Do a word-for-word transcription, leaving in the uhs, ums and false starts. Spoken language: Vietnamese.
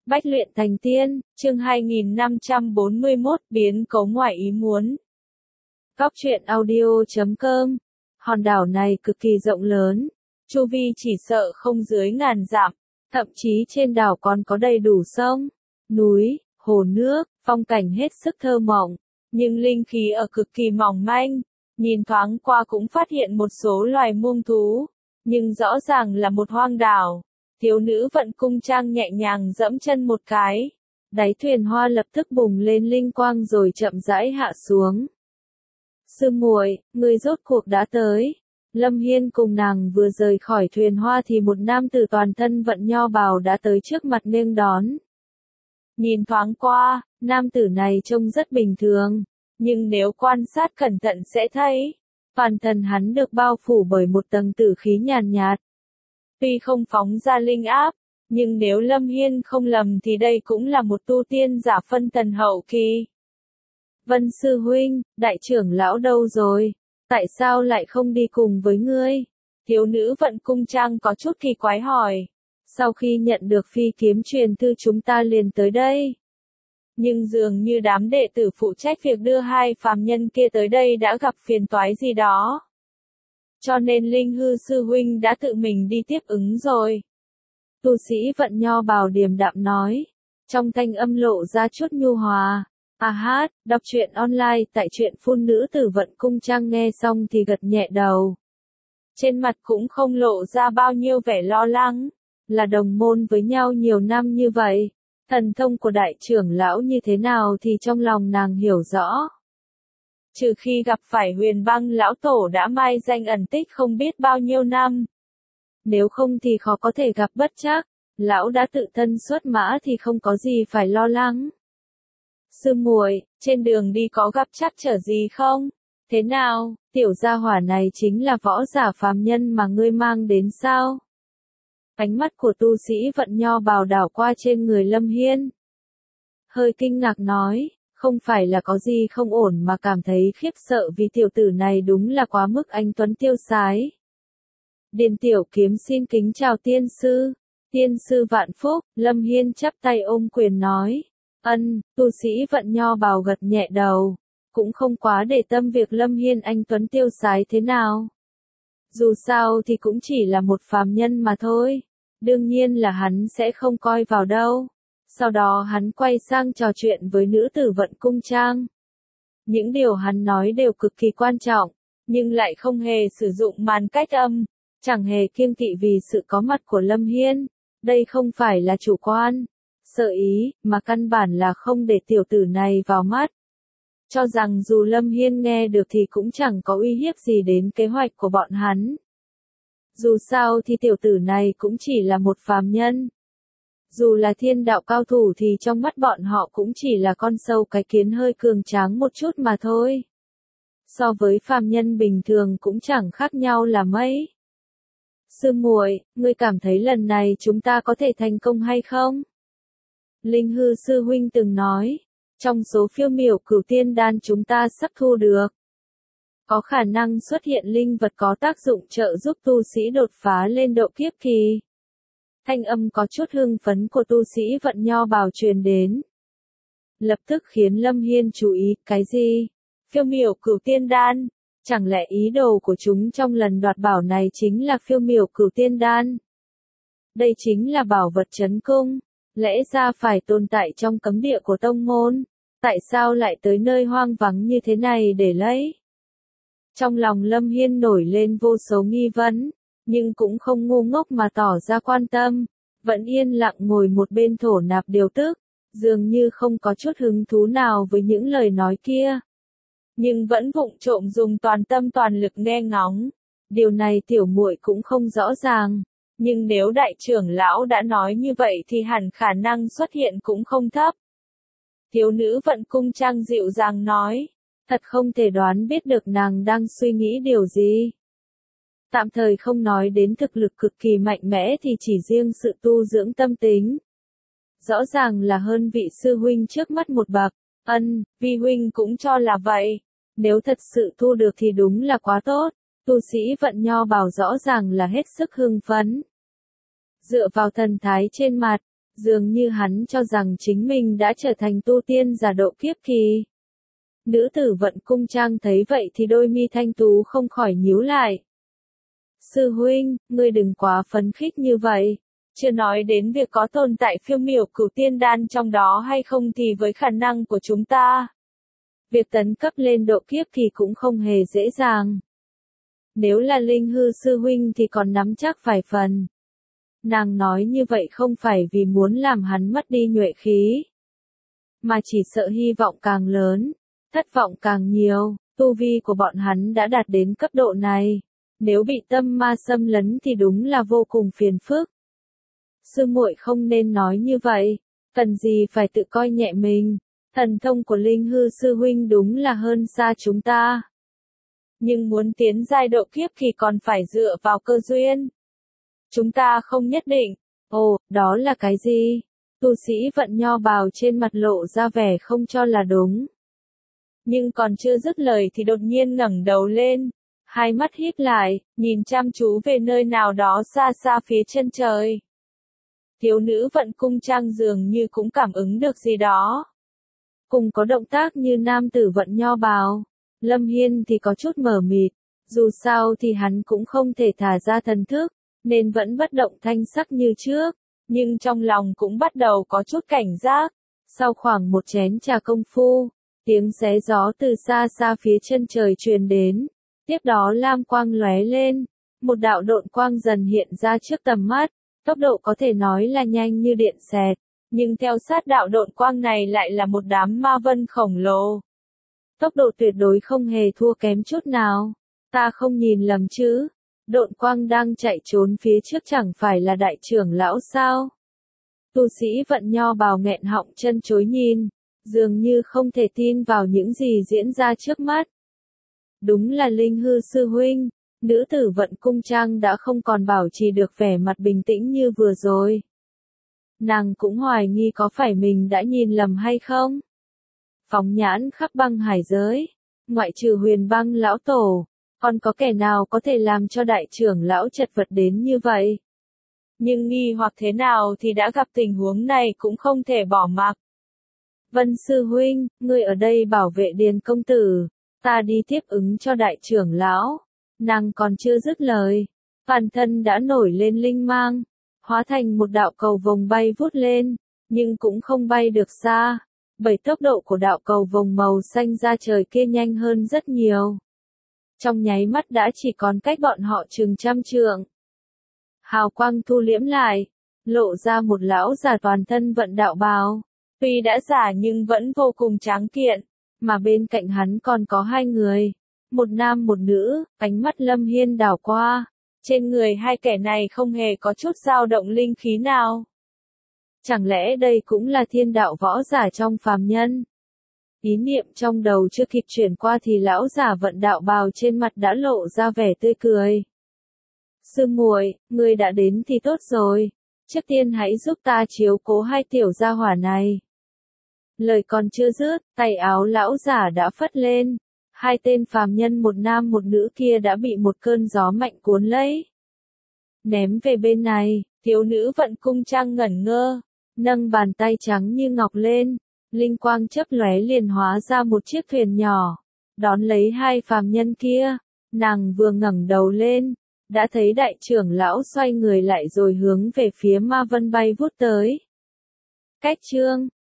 Bách luyện thành tiên, chương hai nghìn năm trăm bốn mươi mốt, biến cố ngoài ý muốn. Góc truyện audio chấm com. Hòn đảo này cực kỳ rộng lớn, chu vi chỉ sợ không dưới ngàn dặm, thậm chí trên đảo còn có đầy đủ sông, núi, hồ nước, phong cảnh hết sức thơ mộng, nhưng linh khí ở cực kỳ mỏng manh, nhìn thoáng qua cũng phát hiện một số loài muông thú, nhưng rõ ràng là một hoang đảo. Thiếu nữ vận cung trang nhẹ nhàng dẫm chân một cái, đáy thuyền hoa lập tức bùng lên linh quang rồi chậm rãi hạ xuống. Sư muội, người rốt cuộc đã tới. Lâm Hiên cùng nàng vừa rời khỏi thuyền hoa thì một nam tử toàn thân vận nho bào đã tới trước mặt nghênh đón. Nhìn thoáng qua, nam tử này trông rất bình thường, nhưng nếu quan sát cẩn thận sẽ thấy, toàn thân hắn được bao phủ bởi một tầng tử khí nhàn nhạt. Tuy không phóng ra linh áp, nhưng nếu Lâm Hiên không lầm thì đây cũng là một tu tiên giả phân tần hậu kỳ. Vân sư huynh, đại trưởng lão đâu rồi? Tại sao lại không đi cùng với ngươi? Thiếu nữ vận cung trang có chút kỳ quái hỏi. Sau khi nhận được phi kiếm truyền thư chúng ta liền tới đây. Nhưng dường như đám đệ tử phụ trách việc đưa hai phàm nhân kia tới đây đã gặp phiền toái gì đó. Cho nên Linh Hư sư huynh đã tự mình đi tiếp ứng rồi. Tu sĩ vận nho bào điềm đạm nói, trong thanh âm lộ ra chút nhu hòa. À hát, đọc truyện online tại truyện phun nữ tử vận cung trang nghe xong thì gật nhẹ đầu. Trên mặt cũng không lộ ra bao nhiêu vẻ lo lắng, là đồng môn với nhau nhiều năm như vậy. Thần thông của đại trưởng lão như thế nào thì trong lòng nàng hiểu rõ. Trừ khi gặp phải Huyền Băng lão tổ đã mai danh ẩn tích không biết bao nhiêu năm. Nếu không thì khó có thể gặp bất trắc, lão đã tự thân xuất mã thì không có gì phải lo lắng. Sư muội, trên đường đi có gặp trắc trở gì không? Thế nào, tiểu gia hỏa này chính là võ giả phàm nhân mà ngươi mang đến sao? Ánh mắt của tu sĩ vận nho bào đảo qua trên người Lâm Hiên. Hơi kinh ngạc nói, không phải là có gì không ổn mà cảm thấy khiếp sợ vì tiểu tử này đúng là quá mức anh tuấn tiêu sái. Điền tiểu kiếm xin kính chào tiên sư. Tiên sư vạn phúc, Lâm Hiên chắp tay ôm quyền nói. Ân, tu sĩ vận nho bào gật nhẹ đầu, cũng không quá để tâm việc Lâm Hiên anh tuấn tiêu sái thế nào. Dù sao thì cũng chỉ là một phàm nhân mà thôi, đương nhiên là hắn sẽ không coi vào đâu. Sau đó hắn quay sang trò chuyện với nữ tử vận cung trang. Những điều hắn nói đều cực kỳ quan trọng, nhưng lại không hề sử dụng màn cách âm, chẳng hề kiêng kỵ vì sự có mặt của Lâm Hiên. Đây không phải là chủ quan, sợ ý, mà căn bản là không để tiểu tử này vào mắt. Cho rằng dù Lâm Hiên nghe được thì cũng chẳng có uy hiếp gì đến kế hoạch của bọn hắn. Dù sao thì tiểu tử này cũng chỉ là một phàm nhân. Dù là thiên đạo cao thủ thì trong mắt bọn họ cũng chỉ là con sâu cái kiến hơi cường tráng một chút mà thôi. So với phàm nhân bình thường cũng chẳng khác nhau là mấy. Sư muội, ngươi cảm thấy lần này chúng ta có thể thành công hay không? Linh Hư sư huynh từng nói, trong số phiêu miểu cửu tiên đan chúng ta sắp thu được, có khả năng xuất hiện linh vật có tác dụng trợ giúp tu sĩ đột phá lên độ kiếp kỳ. Thanh âm có chút hưng phấn của tu sĩ vận nho bào truyền đến. Lập tức khiến Lâm Hiên chú ý, cái gì? Phiêu miểu cửu tiên đan? Chẳng lẽ ý đồ của chúng trong lần đoạt bảo này chính là phiêu miểu cửu tiên đan? Đây chính là bảo vật trấn cung, lẽ ra phải tồn tại trong cấm địa của tông môn, tại sao lại tới nơi hoang vắng như thế này để lấy? Trong lòng Lâm Hiên nổi lên vô số nghi vấn, nhưng cũng không ngu ngốc mà tỏ ra quan tâm, vẫn yên lặng ngồi một bên thổ nạp điều tức, dường như không có chút hứng thú nào với những lời nói kia. Nhưng vẫn vụng trộm dùng toàn tâm toàn lực nghe ngóng. Điều này tiểu muội cũng không rõ ràng, nhưng nếu đại trưởng lão đã nói như vậy thì hẳn khả năng xuất hiện cũng không thấp. Thiếu nữ vận cung trang dịu dàng nói, thật không thể đoán biết được nàng đang suy nghĩ điều gì. Tạm thời không nói đến thực lực cực kỳ mạnh mẽ thì chỉ riêng sự tu dưỡng tâm tính. Rõ ràng là hơn vị sư huynh trước mắt một bậc. Ân, vi huynh cũng cho là vậy. Nếu thật sự thu được thì đúng là quá tốt. Tu sĩ vận nho bào rõ ràng là hết sức hưng phấn. Dựa vào thần thái trên mặt, Dường như hắn cho rằng chính mình đã trở thành tu tiên giả độ kiếp kỳ. Nữ tử Vận Cung Trang thấy vậy thì đôi mi thanh tú không khỏi nhíu lại. Sư huynh, ngươi đừng quá phấn khích như vậy. Chưa nói đến việc có tồn tại phiêu miểu cửu tiên đan trong đó hay không thì với khả năng của chúng ta, việc tấn cấp lên độ kiếp thì cũng không hề dễ dàng. Nếu là Linh Hư sư huynh thì còn nắm chắc vài phần. Nàng nói như vậy không phải vì muốn làm hắn mất đi nhuệ khí, mà chỉ sợ hy vọng càng lớn, thất vọng càng nhiều. Tu vi của bọn hắn đã đạt đến cấp độ này, nếu bị tâm ma xâm lấn thì đúng là vô cùng phiền phức. Sư muội không nên nói như vậy, cần gì phải tự coi nhẹ mình. Thần thông của Linh Hư sư huynh đúng là hơn xa chúng ta. Nhưng muốn tiến giai độ kiếp thì còn phải dựa vào cơ duyên. Chúng ta không nhất định. Ồ, đó là cái gì? Tu sĩ Vận Nho bào trên mặt lộ ra vẻ không cho là đúng. Nhưng còn chưa dứt lời thì đột nhiên ngẩng đầu lên, hai mắt híp lại, nhìn chăm chú về nơi nào đó xa xa phía chân trời. Thiếu nữ Vận Cung Trang dường như cũng cảm ứng được gì đó. Cùng có động tác như nam tử Vận Nho bào, Lâm Hiên thì có chút mờ mịt, dù sao thì hắn cũng không thể thả ra thần thức, nên vẫn bất động thanh sắc như trước, nhưng trong lòng cũng bắt đầu có chút cảnh giác. Sau khoảng một chén trà công phu, tiếng xé gió từ xa xa phía chân trời truyền đến, tiếp đó lam quang lóe lên, một đạo độn quang dần hiện ra trước tầm mắt, tốc độ có thể nói là nhanh như điện xẹt, nhưng theo sát đạo độn quang này lại là một đám ma vân khổng lồ. Tốc độ tuyệt đối không hề thua kém chút nào, ta không nhìn lầm chứ, độn quang đang chạy trốn phía trước chẳng phải là đại trưởng lão sao? Tu sĩ Vận Nho bào nghẹn họng chân chối nhìn, dường như không thể tin vào những gì diễn ra trước mắt. Đúng là Linh Hư sư huynh, nữ tử Vận Cung Trang đã không còn bảo trì được vẻ mặt bình tĩnh như vừa rồi. Nàng cũng hoài nghi có phải mình đã nhìn lầm hay không. Phóng nhãn khắp băng hải giới, ngoại trừ Huyền Băng lão tổ, còn có kẻ nào có thể làm cho đại trưởng lão chật vật đến như vậy? Nhưng nghi hoặc thế nào thì đã gặp tình huống này cũng không thể bỏ mặc. Vân sư huynh, ngươi ở đây bảo vệ Điền công tử, ta đi tiếp ứng cho đại trưởng lão. Nàng còn chưa dứt lời, bản thân đã nổi lên linh mang, hóa thành một đạo cầu vồng bay vút lên, nhưng cũng không bay được xa, bởi tốc độ của đạo cầu vồng màu xanh ra trời kia nhanh hơn rất nhiều. Trong nháy mắt đã chỉ còn cách bọn họ chừng trăm trượng. Hào quang thu liễm lại, lộ ra một lão già toàn thân vận đạo bào, tuy đã già nhưng vẫn vô cùng tráng kiện, mà bên cạnh hắn còn có hai người, một nam một nữ. Ánh mắt Lâm Hiên đảo qua, trên người hai kẻ này không hề có chút dao động linh khí nào. Chẳng lẽ đây cũng là thiên đạo võ giả trong phàm nhân? Ý niệm trong đầu chưa kịp chuyển qua thì lão giả vận đạo bào trên mặt đã lộ ra vẻ tươi cười. Sư muội, ngươi đã đến thì tốt rồi, trước tiên hãy giúp ta chiếu cố hai tiểu gia hỏa này. Lời còn chưa dứt, tay áo lão giả đã phất lên, hai tên phàm nhân một nam một nữ kia đã bị một cơn gió mạnh cuốn lấy. Ném về bên này, thiếu nữ Vận Cung Trang ngẩn ngơ, nâng bàn tay trắng như ngọc lên, linh quang chớp lóe liền hóa ra một chiếc thuyền nhỏ, đón lấy hai phàm nhân kia. Nàng vừa ngẩng đầu lên, đã thấy đại trưởng lão xoay người lại rồi hướng về phía ma vân bay vút tới. Cách chương